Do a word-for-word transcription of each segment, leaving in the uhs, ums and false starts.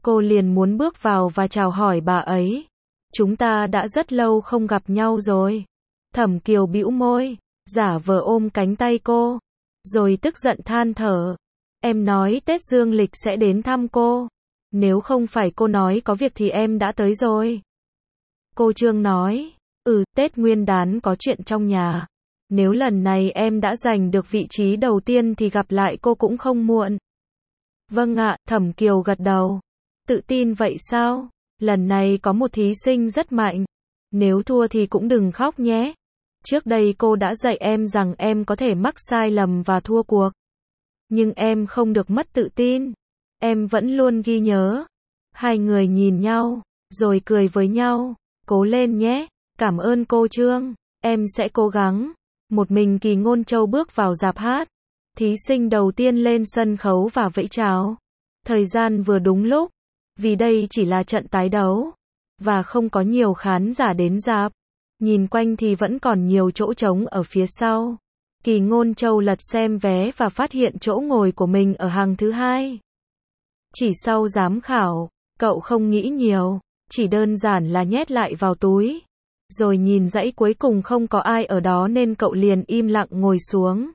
Cô liền muốn bước vào và chào hỏi bà ấy. Chúng ta đã rất lâu không gặp nhau rồi. Thẩm Kiều bĩu môi, giả vờ ôm cánh tay cô, rồi tức giận than thở. Em nói Tết dương lịch sẽ đến thăm cô. Nếu không phải cô nói có việc thì em đã tới rồi. Cô Trương nói, ừ, Tết Nguyên đán có chuyện trong nhà. Nếu lần này em đã giành được vị trí đầu tiên thì gặp lại cô cũng không muộn. Vâng ạ, Thẩm Kiều gật đầu. Tự tin vậy sao? Lần này có một thí sinh rất mạnh. Nếu thua thì cũng đừng khóc nhé. Trước đây cô đã dạy em rằng em có thể mắc sai lầm và thua cuộc. Nhưng em không được mất tự tin. Em vẫn luôn ghi nhớ. Hai người nhìn nhau, rồi cười với nhau. Cố lên nhé. Cảm ơn cô Trương. Em sẽ cố gắng. Một mình Kỳ Ngôn Châu bước vào rạp hát. Thí sinh đầu tiên lên sân khấu và vẫy chào. Thời gian vừa đúng lúc. Vì đây chỉ là trận tái đấu. Và không có nhiều khán giả đến rạp. Nhìn quanh thì vẫn còn nhiều chỗ trống ở phía sau. Kỳ Ngôn Châu lật xem vé và phát hiện chỗ ngồi của mình ở hàng thứ hai. Chỉ sau giám khảo, cậu không nghĩ nhiều, chỉ đơn giản là nhét lại vào túi. Rồi nhìn dãy cuối cùng không có ai ở đó nên cậu liền im lặng ngồi xuống.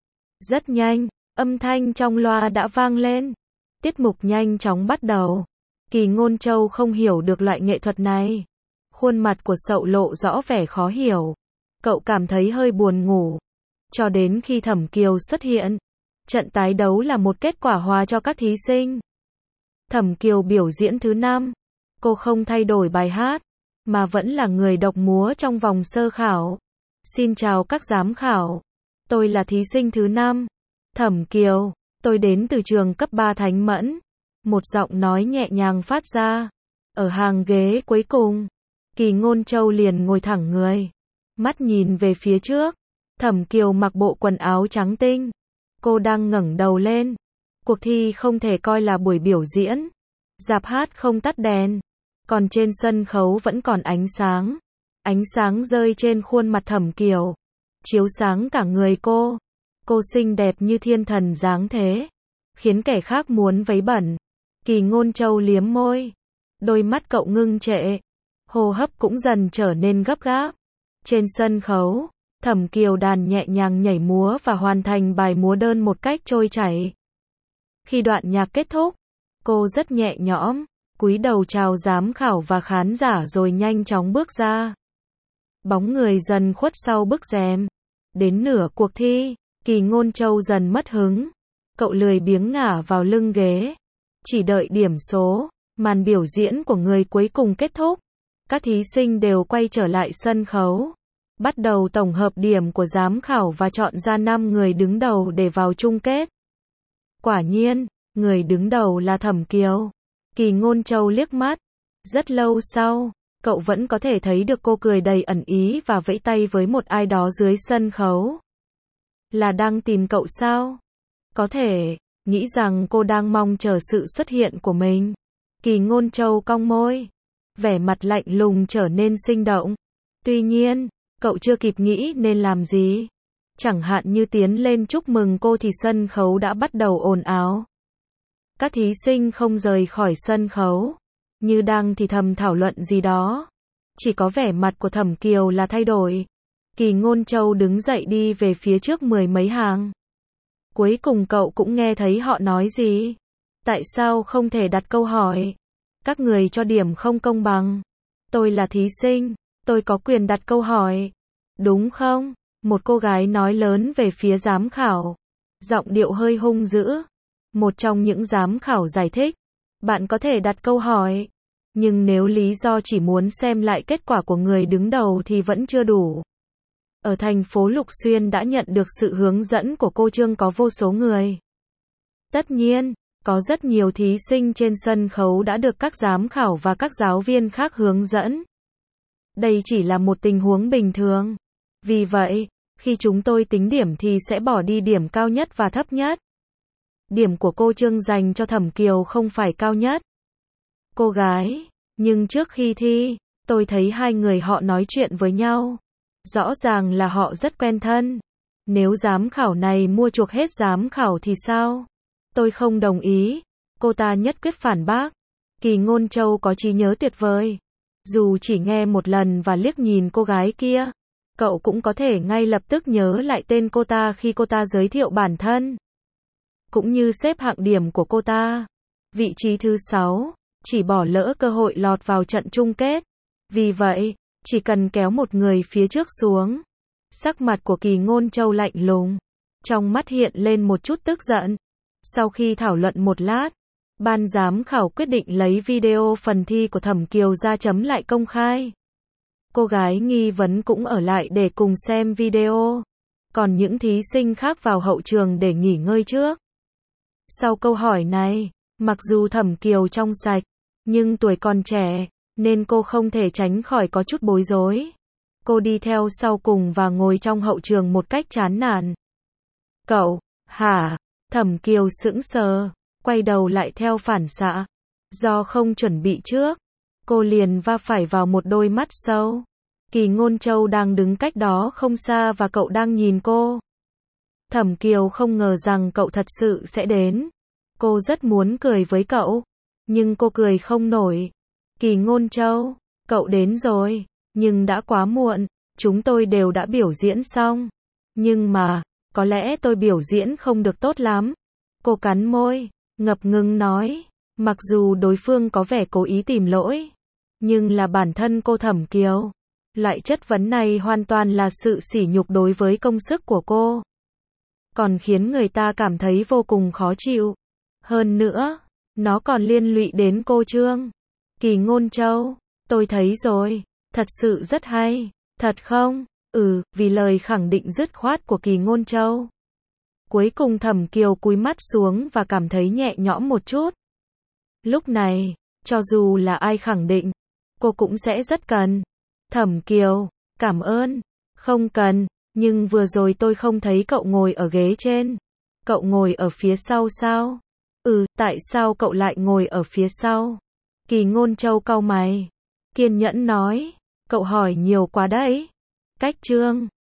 Rất nhanh, âm thanh trong loa đã vang lên. Tiết mục nhanh chóng bắt đầu. Kỳ Ngôn Châu không hiểu được loại nghệ thuật này. Khuôn mặt của Sậu lộ rõ vẻ khó hiểu. Cậu cảm thấy hơi buồn ngủ. Cho đến khi Thẩm Kiều xuất hiện. Trận tái đấu là một kết quả hòa cho các thí sinh. Thẩm Kiều biểu diễn thứ năm. Cô không thay đổi bài hát, mà vẫn là người độc múa trong vòng sơ khảo. Xin chào các giám khảo. Tôi là thí sinh thứ năm. Thẩm Kiều. Tôi đến từ trường cấp ba Thánh Mẫn. Một giọng nói nhẹ nhàng phát ra. Ở hàng ghế cuối cùng. Kỳ Ngôn Châu liền ngồi thẳng người. Mắt nhìn về phía trước. Thẩm Kiều mặc bộ quần áo trắng tinh. Cô đang ngẩng đầu lên. Cuộc thi không thể coi là buổi biểu diễn. Rạp hát không tắt đèn. Còn trên sân khấu vẫn còn ánh sáng. Ánh sáng rơi trên khuôn mặt Thẩm Kiều. Chiếu sáng cả người cô. Cô xinh đẹp như thiên thần dáng thế. Khiến kẻ khác muốn vấy bẩn. Kỳ Ngôn Châu liếm môi. Đôi mắt cậu ngưng trệ. Hô hấp cũng dần trở nên gấp gáp. Trên sân khấu, Thẩm Kiều đàn nhẹ nhàng nhảy múa và hoàn thành bài múa đơn một cách trôi chảy. Khi đoạn nhạc kết thúc, cô rất nhẹ nhõm, cúi đầu chào giám khảo và khán giả rồi nhanh chóng bước ra. Bóng người dần khuất sau bức rèm. Đến nửa cuộc thi, Kỳ Ngôn Châu dần mất hứng. Cậu lười biếng ngả vào lưng ghế. Chỉ đợi điểm số, màn biểu diễn của người cuối cùng kết thúc. Các thí sinh đều quay trở lại sân khấu. Bắt đầu tổng hợp điểm của giám khảo và chọn ra năm người đứng đầu để vào chung kết. Quả nhiên, người đứng đầu là Thẩm Kiều. Kỳ Ngôn Châu liếc mắt. Rất lâu sau, cậu vẫn có thể thấy được cô cười đầy ẩn ý và vẫy tay với một ai đó dưới sân khấu. Là đang tìm cậu sao? Có thể, nghĩ rằng cô đang mong chờ sự xuất hiện của mình. Kỳ Ngôn Châu cong môi. Vẻ mặt lạnh lùng trở nên sinh động. Tuy nhiên, cậu chưa kịp nghĩ nên làm gì. Chẳng hạn như tiến lên chúc mừng cô thì sân khấu đã bắt đầu ồn ào. Các thí sinh không rời khỏi sân khấu. Như đang thì thầm thảo luận gì đó. Chỉ có vẻ mặt của Thẩm Kiều là thay đổi. Kỳ Ngôn Châu đứng dậy đi về phía trước mười mấy hàng. Cuối cùng cậu cũng nghe thấy họ nói gì. Tại sao không thể đặt câu hỏi? Các người cho điểm không công bằng. Tôi là thí sinh, tôi có quyền đặt câu hỏi. Đúng không? Một cô gái nói lớn về phía giám khảo. Giọng điệu hơi hung dữ. Một trong những giám khảo giải thích. Bạn có thể đặt câu hỏi. Nhưng nếu lý do chỉ muốn xem lại kết quả của người đứng đầu thì vẫn chưa đủ. Ở thành phố Lục Xuyên đã nhận được sự hướng dẫn của cô Trương có vô số người. Tất nhiên, có rất nhiều thí sinh trên sân khấu đã được các giám khảo và các giáo viên khác hướng dẫn. Đây chỉ là một tình huống bình thường. Vì vậy, khi chúng tôi tính điểm thì sẽ bỏ đi điểm cao nhất và thấp nhất. Điểm của cô Trương dành cho Thẩm Kiều không phải cao nhất. Cô gái, nhưng trước khi thi, tôi thấy hai người họ nói chuyện với nhau. Rõ ràng là họ rất quen thân. Nếu giám khảo này mua chuộc hết giám khảo thì sao? Tôi không đồng ý. Cô ta nhất quyết phản bác. Kỳ Ngôn Châu có trí nhớ tuyệt vời. Dù chỉ nghe một lần và liếc nhìn cô gái kia, cậu cũng có thể ngay lập tức nhớ lại tên cô ta khi cô ta giới thiệu bản thân, cũng như xếp hạng điểm của cô ta. Vị trí thứ sáu, chỉ bỏ lỡ cơ hội lọt vào trận chung kết. Vì vậy, chỉ cần kéo một người phía trước xuống. Sắc mặt của Kỳ Ngôn Châu lạnh lùng, trong mắt hiện lên một chút tức giận. Sau khi thảo luận một lát, ban giám khảo quyết định lấy video phần thi của Thẩm Kiều ra chấm lại công khai. Cô gái nghi vấn cũng ở lại để cùng xem video. Còn những thí sinh khác vào hậu trường để nghỉ ngơi trước. Sau câu hỏi này, mặc dù Thẩm Kiều trong sạch, nhưng tuổi còn trẻ, nên cô không thể tránh khỏi có chút bối rối. Cô đi theo sau cùng và ngồi trong hậu trường một cách chán nản. Cậu, hả? Thẩm Kiều sững sờ, quay đầu lại theo phản xạ. Do không chuẩn bị trước, cô liền va phải vào một đôi mắt sâu. Kỳ Ngôn Châu đang đứng cách đó không xa và cậu đang nhìn cô. Thẩm Kiều không ngờ rằng cậu thật sự sẽ đến. Cô rất muốn cười với cậu, nhưng cô cười không nổi. Kỳ Ngôn Châu, cậu đến rồi, nhưng đã quá muộn, chúng tôi đều đã biểu diễn xong. Nhưng mà, có lẽ tôi biểu diễn không được tốt lắm. Cô cắn môi, ngập ngừng nói, mặc dù đối phương có vẻ cố ý tìm lỗi, nhưng là bản thân cô Thẩm Kiều. Loại chất vấn này hoàn toàn là sự sỉ nhục đối với công sức của cô. Còn khiến người ta cảm thấy vô cùng khó chịu. Hơn nữa, nó còn liên lụy đến cô Trương. Kỳ Ngôn Châu, tôi thấy rồi, thật sự rất hay, thật không? Ừ, vì lời khẳng định dứt khoát của Kỳ Ngôn Châu. Cuối cùng Thẩm Kiều cúi mắt xuống và cảm thấy nhẹ nhõm một chút. Lúc này, cho dù là ai khẳng định, cô cũng sẽ rất cần. Thẩm Kiều, cảm ơn. Không cần, nhưng vừa rồi tôi không thấy cậu ngồi ở ghế trên. Cậu ngồi ở phía sau sao? Ừ, tại sao cậu lại ngồi ở phía sau? Kỳ Ngôn Châu cau mày, kiên nhẫn nói, cậu hỏi nhiều quá đấy. Cách Trương,